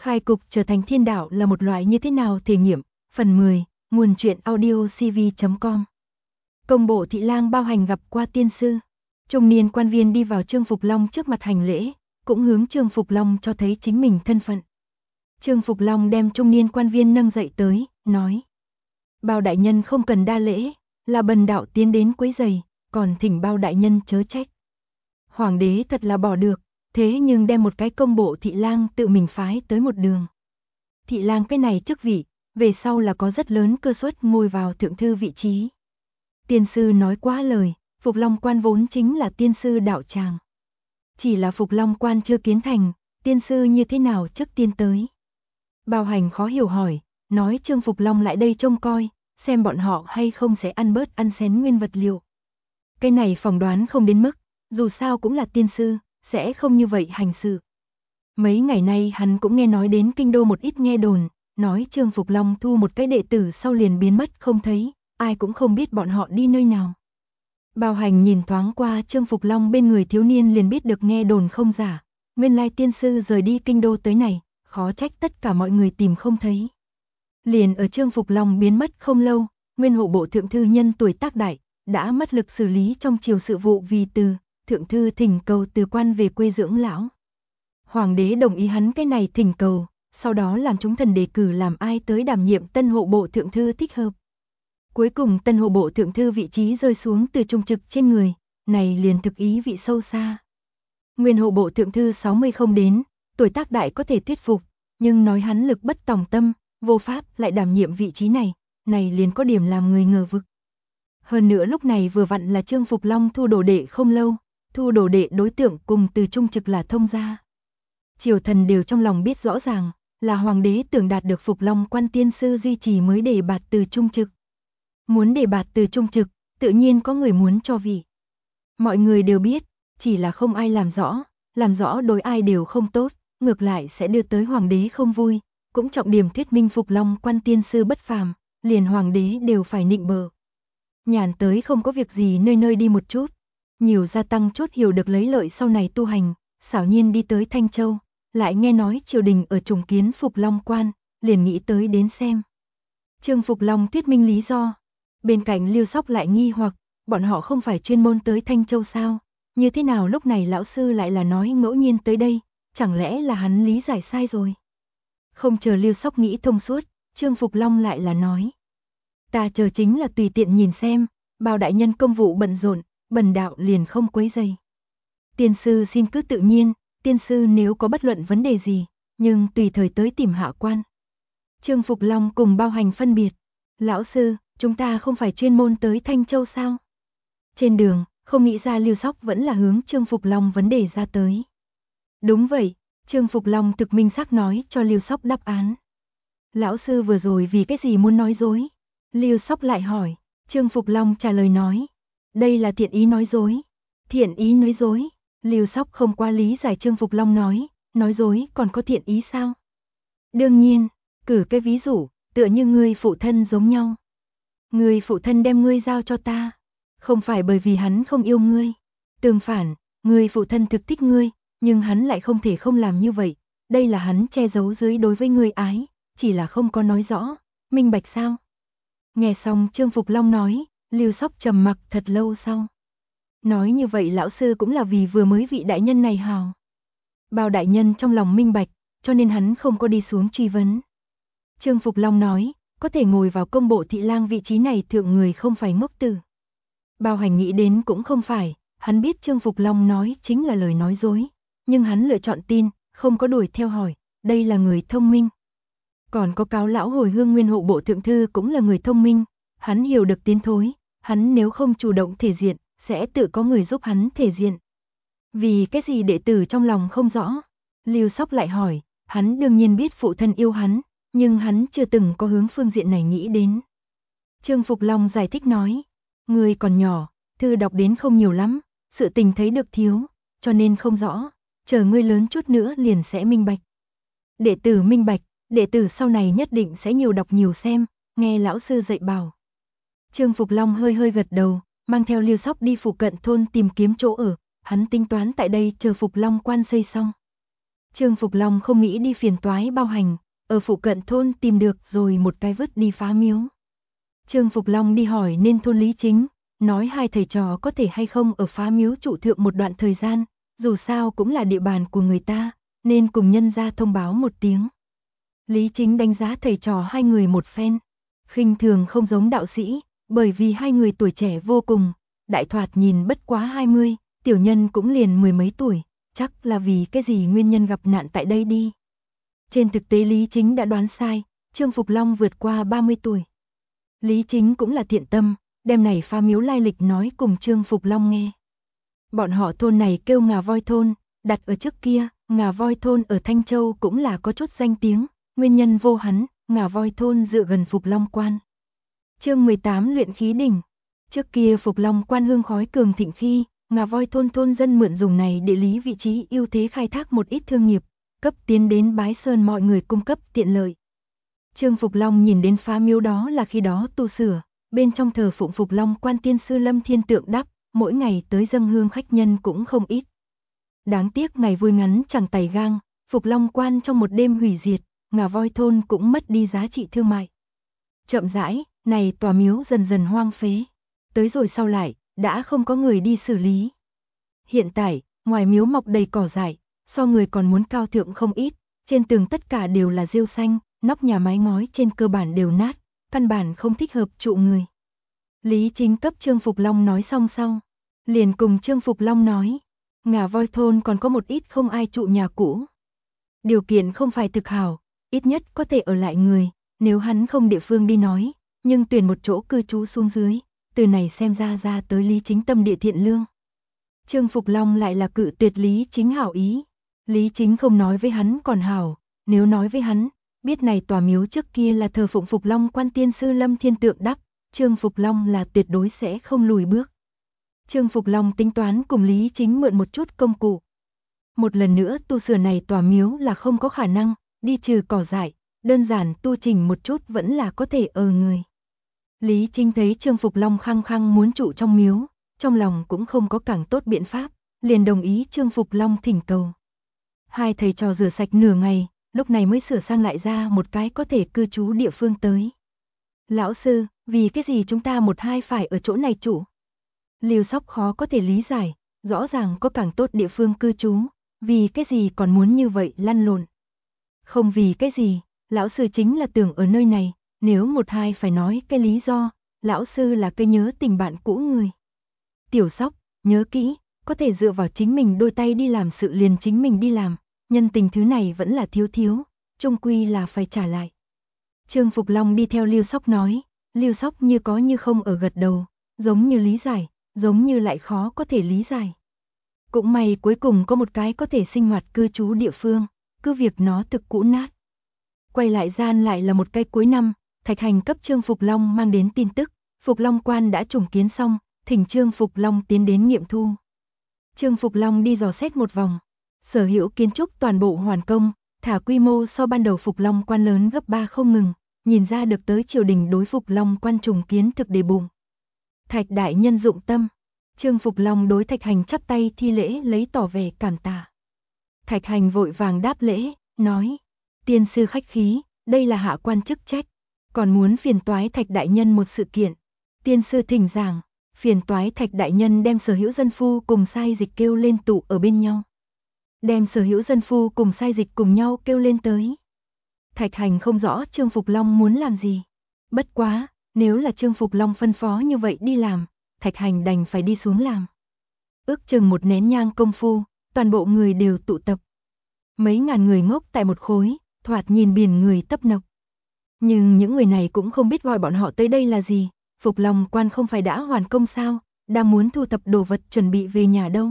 Khai cục trở thành thiên đạo là một loại như thế nào thể nghiệm, phần 10, nguồn truyện audio cv.com. Công bộ thị lang bao hành gặp qua tiên sư. Trung niên quan viên đi vào Trương Phục Long trước mặt hành lễ, cũng hướng Trương Phục Long cho thấy chính mình thân phận. Trương Phục Long đem trung niên quan viên nâng dậy tới, nói: Bao đại nhân không cần đa lễ, là bần đạo tiến đến quấy rầy, còn thỉnh bao đại nhân chớ trách. Hoàng đế thật là bỏ được, thế nhưng đem một cái công bộ thị lang tự mình phái tới một đường. Thị lang cái này chức vị, về sau là có rất lớn cơ suất ngồi vào thượng thư vị trí. Tiên sư nói quá lời, Phục Long quan vốn chính là tiên sư đạo tràng. Chỉ là Phục Long quan chưa kiến thành, tiên sư như thế nào trước tiên tới. Bao hành khó hiểu hỏi, nói Trương Phục Long lại đây trông coi, xem bọn họ hay không sẽ ăn bớt ăn xén nguyên vật liệu. Cái này phỏng đoán không đến mức, dù sao cũng là tiên sư, sẽ không như vậy hành sự. Mấy ngày nay hắn cũng nghe nói đến kinh đô một ít nghe đồn, nói Trương Phục Long thu một cái đệ tử sau liền biến mất không thấy, ai cũng không biết bọn họ đi nơi nào. Bao hành nhìn thoáng qua Trương Phục Long bên người thiếu niên liền biết được nghe đồn không giả, nguyên lai tiên sư rời đi kinh đô tới này, khó trách tất cả mọi người tìm không thấy. Liền ở Trương Phục Long biến mất không lâu, nguyên hộ bộ thượng thư nhân tuổi tác đại, đã mất lực xử lý trong triều sự vụ vì từ, thượng thư thỉnh cầu từ quan về quê dưỡng lão. Hoàng đế đồng ý hắn cái này thỉnh cầu, sau đó làm chúng thần đề cử làm ai tới đảm nhiệm tân hộ bộ thượng thư thích hợp. Cuối cùng tân hộ bộ thượng thư vị trí rơi xuống từ trung trực trên người, này liền thực ý vị sâu xa. Nguyên hộ bộ thượng thư 60 không đến, tuổi tác đại có thể thuyết phục, nhưng nói hắn lực bất tòng tâm, vô pháp lại đảm nhiệm vị trí này liền có điểm làm người ngờ vực. Hơn nữa lúc này vừa vặn là Trương Phục Long thu đồ đệ không lâu, thu đồ đệ đối tượng cùng từ trung trực là thông gia. Triều thần đều trong lòng biết rõ ràng, là hoàng đế tưởng đạt được Phục Long quan tiên sư duy trì mới đề bạt từ trung trực. Muốn đề bạt từ trung trực, tự nhiên có người muốn cho vị. Mọi người đều biết, chỉ là không ai làm rõ đối ai đều không tốt, ngược lại sẽ đưa tới hoàng đế không vui, cũng trọng điểm thuyết minh Phục Long quan tiên sư bất phàm, liền hoàng đế đều phải nịnh bợ. Nhàn tới không có việc gì nơi nơi đi một chút, nhiều gia tăng chốt hiểu được lấy lợi sau này tu hành, xảo nhiên đi tới Thanh Châu, lại nghe nói triều đình ở trùng kiến Phục Long quan, liền nghĩ tới đến xem. Trương Phục Long thuyết minh lý do, bên cạnh Lưu Sóc lại nghi hoặc, bọn họ không phải chuyên môn tới Thanh Châu sao, như thế nào lúc này lão sư lại là nói ngẫu nhiên tới đây, chẳng lẽ là hắn lý giải sai rồi. Không chờ Lưu Sóc nghĩ thông suốt, Trương Phục Long lại là nói: Ta chờ chính là tùy tiện nhìn xem, bao đại nhân công vụ bận rộn, bần đạo liền không quấy rầy. Tiên sư xin cứ tự nhiên, tiên sư nếu có bất luận vấn đề gì, nhưng tùy thời tới tìm hạ quan. Trương Phục Long cùng bao hành phân biệt, lão sư, chúng ta không phải chuyên môn tới Thanh Châu sao? Trên đường, không nghĩ ra Lưu Sóc vẫn là hướng Trương Phục Long vấn đề ra tới. Đúng vậy, Trương Phục Long thực minh xác nói cho Lưu Sóc đáp án. Lão sư vừa rồi vì cái gì muốn nói dối? Lưu Sóc lại hỏi, Trương Phục Long trả lời nói, đây là thiện ý nói dối. Thiện ý nói dối? Lưu Sóc không qua lý giải Trương Phục Long nói dối còn có thiện ý sao? Đương nhiên, cử cái ví dụ, tựa như ngươi phụ thân giống nhau. Ngươi phụ thân đem ngươi giao cho ta, không phải bởi vì hắn không yêu ngươi. Tương phản, ngươi phụ thân thực thích ngươi, nhưng hắn lại không thể không làm như vậy. Đây là hắn che giấu dưới đối với ngươi ái, chỉ là không có nói rõ, minh bạch sao? Nghe xong Trương Phục Long nói, Lưu Sóc trầm mặc thật lâu sau. Nói như vậy lão sư cũng là vì vừa mới vị đại nhân này hào. Bao đại nhân trong lòng minh bạch, cho nên hắn không có đi xuống truy vấn. Trương Phục Long nói, có thể ngồi vào công bộ thị lang vị trí này thượng người không phải ngốc tử. Bao hành nghĩ đến cũng không phải, hắn biết Trương Phục Long nói chính là lời nói dối, nhưng hắn lựa chọn tin, không có đuổi theo hỏi, đây là người thông minh. Còn có cáo lão hồi hương nguyên hộ bộ thượng thư cũng là người thông minh, hắn hiểu được tiến thối, hắn nếu không chủ động thể diện, sẽ tự có người giúp hắn thể diện. Vì cái gì đệ tử trong lòng không rõ? Lưu Sóc lại hỏi, hắn đương nhiên biết phụ thân yêu hắn, nhưng hắn chưa từng có hướng phương diện này nghĩ đến. Trương Phục Long giải thích nói, ngươi còn nhỏ, thư đọc đến không nhiều lắm, sự tình thấy được thiếu, cho nên không rõ, chờ ngươi lớn chút nữa liền sẽ minh bạch. Đệ tử minh bạch, đệ tử sau này nhất định sẽ nhiều đọc nhiều xem, nghe lão sư dạy bảo. Trương Phục Long hơi hơi gật đầu, mang theo Lưu Sóc đi phụ cận thôn tìm kiếm chỗ ở, hắn tính toán tại đây chờ Phục Long quan xây xong. Trương Phục Long không nghĩ đi phiền toái Bao Hành, ở phụ cận thôn tìm được rồi một cái vứt đi phá miếu. Trương Phục Long đi hỏi nên thôn Lý Chính, nói hai thầy trò có thể hay không ở phá miếu trụ thượng một đoạn thời gian, dù sao cũng là địa bàn của người ta, nên cùng nhân gia thông báo một tiếng. Lý Chính đánh giá thầy trò hai người một phen, khinh thường không giống đạo sĩ, bởi vì hai người tuổi trẻ vô cùng, đại thoạt nhìn bất quá 20, tiểu nhân cũng liền mười mấy tuổi, chắc là vì cái gì nguyên nhân gặp nạn tại đây đi. Trên thực tế Lý Chính đã đoán sai, Trương Phục Long vượt qua 30 tuổi. Lý Chính cũng là thiện tâm, đem này phá miếu lai lịch nói cùng Trương Phục Long nghe. Bọn họ thôn này kêu Ngà Voi thôn, đặt ở trước kia, Ngà Voi thôn ở Thanh Châu cũng là có chút danh tiếng, nguyên nhân vô hắn, Ngà Voi thôn dựa gần Phục Long quan. Chương 18 luyện khí đỉnh. Trước kia Phục Long quan hương khói cường thịnh khi, Ngà Voi thôn thôn dân mượn dùng này địa lý vị trí ưu thế khai thác một ít thương nghiệp, cấp tiến đến Bái Sơn mọi người cung cấp tiện lợi. Trương Phục Long nhìn đến phá miếu đó là khi đó tu sửa, bên trong thờ phụng Phục Long quan tiên sư Lâm Thiên tượng đắp, mỗi ngày tới dâng hương khách nhân cũng không ít. Đáng tiếc ngày vui ngắn chẳng tày gang, Phục Long quan trong một đêm hủy diệt, Ngà Voi thôn cũng mất đi giá trị thương mại. Chậm rãi, này tòa miếu dần dần hoang phế. Tới rồi sau lại, đã không có người đi xử lý. Hiện tại, ngoài miếu mọc đầy cỏ dại, so người còn muốn cao thượng không ít, trên tường tất cả đều là rêu xanh, nóc nhà mái ngói trên cơ bản đều nát, căn bản không thích hợp trụ người. Lý Chính cấp Trương Phục Long nói xong sau, liền cùng Trương Phục Long nói, Ngà Voi thôn còn có một ít không ai trụ nhà cũ. Điều kiện không phải thực hảo, ít nhất có thể ở lại người, nếu hắn không địa phương đi nói, nhưng tuyển một chỗ cư trú xuống dưới, từ này xem ra tới Lý Chính tâm địa thiện lương. Trương Phục Long lại là cự tuyệt Lý Chính hảo ý. Lý Chính không nói với hắn còn hảo, nếu nói với hắn, biết này tòa miếu trước kia là thờ phụng Phục Long quan tiên sư Lâm Thiên tượng đắp, Trương Phục Long là tuyệt đối sẽ không lùi bước. Trương Phục Long tính toán cùng Lý Chính mượn một chút công cụ. Một lần nữa tu sửa này tòa miếu là không có khả năng, đi trừ cỏ dại, đơn giản tu chỉnh một chút vẫn là có thể ở người. Lý Chính thấy Trương Phục Long khăng khăng muốn trụ trong miếu, trong lòng cũng không có càng tốt biện pháp, liền đồng ý Trương Phục Long thỉnh cầu. Hai thầy trò rửa sạch nửa ngày, lúc này mới sửa sang lại ra một cái có thể cư trú địa phương tới. Lão sư, vì cái gì chúng ta một hai phải ở chỗ này trụ? Lưu Sóc khó có thể lý giải, rõ ràng có càng tốt địa phương cư trú, vì cái gì còn muốn như vậy lăn lộn? Không vì cái gì, lão sư chính là tưởng ở nơi này, nếu một hai phải nói cái lý do, lão sư là cái nhớ tình bạn cũ người. Tiểu Sóc, nhớ kỹ, có thể dựa vào chính mình đôi tay đi làm sự liền chính mình đi làm, nhân tình thứ này vẫn là thiếu, chung quy là phải trả lại. Trương Phục Long đi theo Lưu Sóc nói, Lưu Sóc như có như không ở gật đầu, giống như lý giải, giống như lại khó có thể lý giải. Cũng may cuối cùng có một cái có thể sinh hoạt cư trú địa phương, cứ việc nó thực cũ nát. Quay lại gian lại là một cái cuối năm, Thạch Hành cấp Trương Phục Long mang đến tin tức, Phục Long quan đã trùng kiến xong, thỉnh Trương Phục Long tiến đến nghiệm thu. Trương Phục Long đi dò xét một vòng, sở hữu kiến trúc toàn bộ hoàn công, thả quy mô so ban đầu Phục Long quan lớn gấp 3 không ngừng, nhìn ra được tới triều đình đối Phục Long quan trùng kiến thực đề bụng. Thạch đại nhân dụng tâm, Trương Phục Long đối Thạch Hành chắp tay thi lễ lấy tỏ vẻ cảm tạ. Thạch Hành vội vàng đáp lễ, nói, tiên sư khách khí, đây là hạ quan chức trách, còn muốn phiền toái Thạch đại nhân một sự kiện. Tiên sư thỉnh giảng, phiền toái Thạch đại nhân đem sở hữu dân phu cùng sai dịch kêu lên tụ ở bên nhau. Đem sở hữu dân phu cùng sai dịch cùng nhau kêu lên tới. Thạch Hành không rõ Trương Phục Long muốn làm gì. Bất quá, nếu là Trương Phục Long phân phó như vậy đi làm, Thạch Hành đành phải đi xuống làm. Ước chừng một nén nhang công phu, toàn bộ người đều tụ tập. Mấy ngàn người ngốc tại một khối, thoạt nhìn biển người tấp nập. Nhưng những người này cũng không biết gọi bọn họ tới đây là gì, Phục Long quan không phải đã hoàn công sao, đang muốn thu thập đồ vật chuẩn bị về nhà đâu.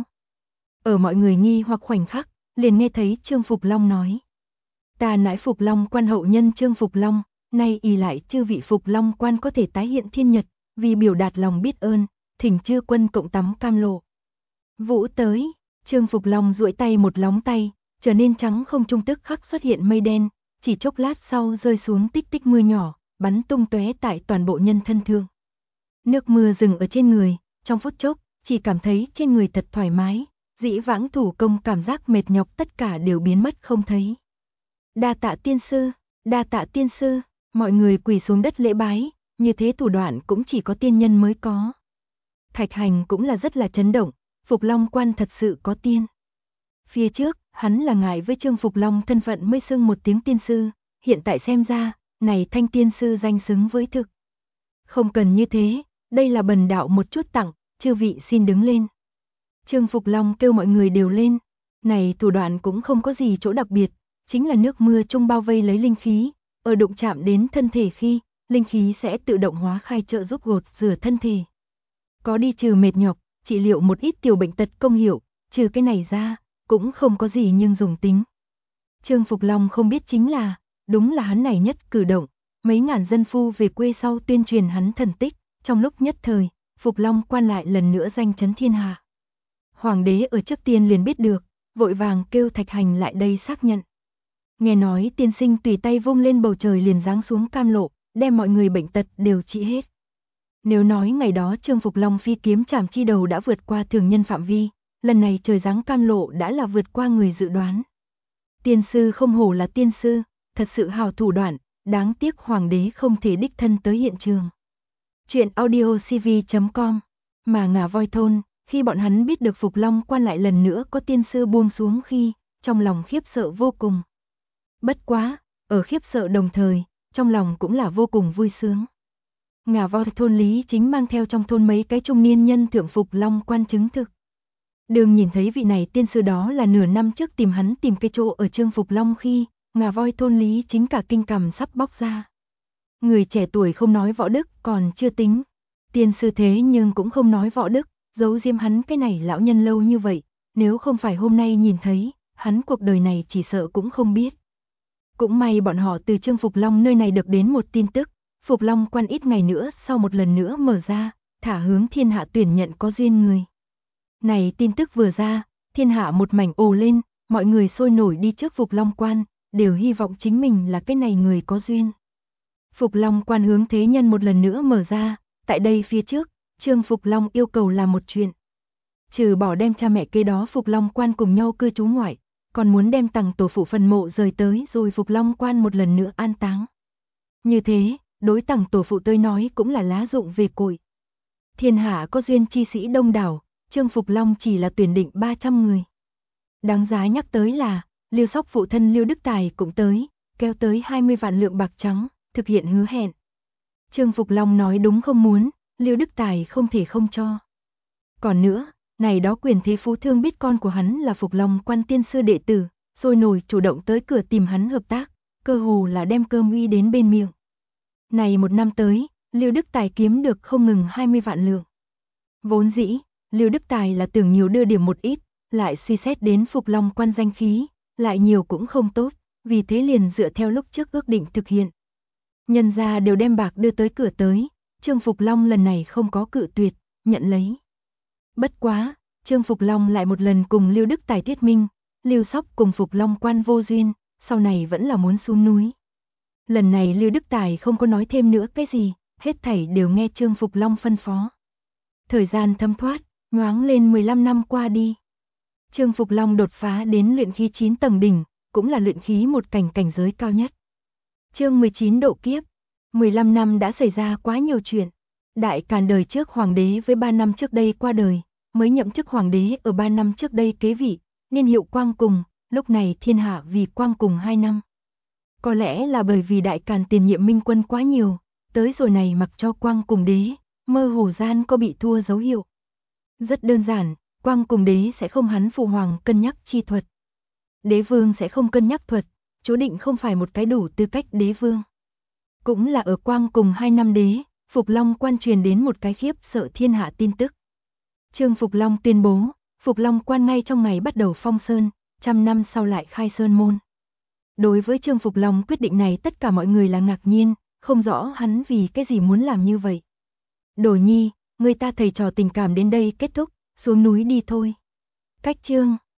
Ở mọi người nghi hoặc khoảnh khắc, liền nghe thấy Trương Phục Long nói. Ta nãi Phục Long quan hậu nhân Trương Phục Long, nay ỷ lại chư vị Phục Long quan có thể tái hiện thiên nhật, vì biểu đạt lòng biết ơn, thỉnh chư quân cộng tắm cam lộ. Vũ tới, Trương Phục Long duỗi tay một lóng tay, trở nên trắng không trung tức khắc xuất hiện mây đen, chỉ chốc lát sau rơi xuống tích tích mưa nhỏ, bắn tung tóe tại toàn bộ nhân thân thương. Nước mưa dừng ở trên người, trong phút chốc, chỉ cảm thấy trên người thật thoải mái, dĩ vãng thủ công cảm giác mệt nhọc tất cả đều biến mất không thấy. Đa tạ tiên sư, đa tạ tiên sư, mọi người quỳ xuống đất lễ bái, như thế thủ đoạn cũng chỉ có tiên nhân mới có. Thạch Hành cũng là rất là chấn động, Phục Long Quan thật sự có tiên. Phía trước, hắn là ngại với Trương Phục Long thân phận mới xưng một tiếng tiên sư, hiện tại xem ra, này thanh tiên sư danh xứng với thực. Không cần như thế, đây là bần đạo một chút tặng, chư vị xin đứng lên. Trương Phục Long kêu mọi người đều lên, này thủ đoạn cũng không có gì chỗ đặc biệt, chính là nước mưa chung bao vây lấy linh khí, ở đụng chạm đến thân thể khi, linh khí sẽ tự động hóa khai trợ giúp gột rửa thân thể. Có đi trừ mệt nhọc, trị liệu một ít tiểu bệnh tật công hiệu, trừ cái này ra, cũng không có gì nhưng dùng tính. Trương Phục Long không biết chính là, đúng là hắn này nhất cử động, mấy ngàn dân phu về quê sau tuyên truyền hắn thần tích, trong lúc nhất thời, Phục Long Quan lại lần nữa danh chấn thiên hạ. Hoàng đế ở trước tiên liền biết được, vội vàng kêu Thạch Hành lại đây xác nhận. Nghe nói tiên sinh tùy tay vung lên bầu trời liền giáng xuống cam lộ, đem mọi người bệnh tật đều trị hết. Nếu nói ngày đó Trương Phục Long phi kiếm chảm chi đầu đã vượt qua thường nhân phạm vi, lần này trời giáng cam lộ đã là vượt qua người dự đoán. Tiên sư không hổ là tiên sư, thật sự hào thủ đoạn, đáng tiếc hoàng đế không thể đích thân tới hiện trường. Chuyện audiocv.com. Mà Ngà Voi thôn, khi bọn hắn biết được Phục Long Quan lại lần nữa có tiên sư buông xuống khi, trong lòng khiếp sợ vô cùng. Bất quá, ở khiếp sợ đồng thời, trong lòng cũng là vô cùng vui sướng. Ngà Voi thôn Lý Chính mang theo trong thôn mấy cái trung niên nhân thượng Phục Long Quan chứng thực. Đường nhìn thấy vị này tiên sư đó là nửa năm trước tìm hắn tìm cái chỗ ở Trương Phục Long khi, Ngà Voi thôn Lý Chính cả kinh cằm sắp bóc ra. Người trẻ tuổi không nói võ đức còn chưa tính, tiên sư thế nhưng cũng không nói võ đức, giấu diêm hắn cái này lão nhân lâu như vậy, nếu không phải hôm nay nhìn thấy, hắn cuộc đời này chỉ sợ cũng không biết. Cũng may bọn họ từ Trương Phục Long nơi này được đến một tin tức, Phục Long Quan ít ngày nữa sau một lần nữa mở ra, thả hướng thiên hạ tuyển nhận có duyên người. Này tin tức vừa ra, thiên hạ một mảnh ồ lên, mọi người sôi nổi đi trước Phục Long Quan, đều hy vọng chính mình là cái này người có duyên. Phục Long Quan hướng thế nhân một lần nữa mở ra, tại đây phía trước, Trương Phục Long yêu cầu làm một chuyện. Trừ bỏ đem cha mẹ kế đó Phục Long Quan cùng nhau cư trú ngoại, còn muốn đem tàng tổ phụ phần mộ rời tới rồi Phục Long Quan một lần nữa an táng. Như thế, đối tàng tổ phụ tới nói cũng là lá dụng về cội. Thiên hạ có duyên chi sĩ đông đảo, Trương Phục Long chỉ là tuyển định 300 người. Đáng giá nhắc tới là, Liêu Sóc phụ thân Liêu Đức Tài cũng tới, kéo tới 20 vạn lượng bạc trắng, thực hiện hứa hẹn. Trương Phục Long nói đúng không muốn, Liêu Đức Tài không thể không cho. Còn nữa, này đó quyền thế phú thương biết con của hắn là Phục Long Quan tiên sư đệ tử, sôi nổi chủ động tới cửa tìm hắn hợp tác, cơ hồ là đem cơm uy đến bên miệng. Này một năm tới, Liêu Đức Tài kiếm được không ngừng 20 vạn lượng. Vốn dĩ, Liêu Đức Tài là tưởng nhiều đưa điểm một ít, lại suy xét đến Phục Long Quan danh khí, lại nhiều cũng không tốt, vì thế liền dựa theo lúc trước ước định thực hiện. Nhân gia đều đem bạc đưa tới cửa tới, Trương Phục Long lần này không có cự tuyệt, nhận lấy. Bất quá, Trương Phục Long lại một lần cùng Liêu Đức Tài thuyết minh, Liêu Sóc cùng Phục Long Quan vô duyên, sau này vẫn là muốn xuống núi. Lần này Liêu Đức Tài không có nói thêm nữa cái gì, hết thảy đều nghe Trương Phục Long phân phó. Thời gian thấm thoát, nhoáng lên 15 năm qua đi. Trương Phục Long đột phá đến luyện khí 9 tầng đỉnh, cũng là luyện khí một cảnh giới cao nhất. Chương 19 độ kiếp. 15 năm đã xảy ra quá nhiều chuyện. Đại Càn đời trước hoàng đế với 3 năm trước đây qua đời, mới nhậm chức hoàng đế ở 3 năm trước đây kế vị, niên hiệu Quang Cùng, lúc này thiên hạ vì Quang Cùng 2 năm. Có lẽ là bởi vì Đại Càn tiền nhiệm minh quân quá nhiều, tới rồi này mặc cho Quang Cùng đế, mơ hồ gian có bị thua dấu hiệu. Rất đơn giản, Quang Cùng đế sẽ không hắn phụ hoàng cân nhắc chi thuật. Đế vương sẽ không cân nhắc thuật, chú định không phải một cái đủ tư cách đế vương. Cũng là ở Quang Cùng 2 năm đế, Phục Long Quan truyền đến một cái khiếp sợ thiên hạ tin tức. Trương Phục Long tuyên bố, Phục Long Quan ngay trong ngày bắt đầu phong sơn, 100 năm sau lại khai sơn môn. Đối với Trương Phục Long quyết định này tất cả mọi người là ngạc nhiên, không rõ hắn vì cái gì muốn làm như vậy. Đồ Nhi, người ta thầy trò tình cảm đến đây kết thúc, xuống núi đi thôi. Cách chương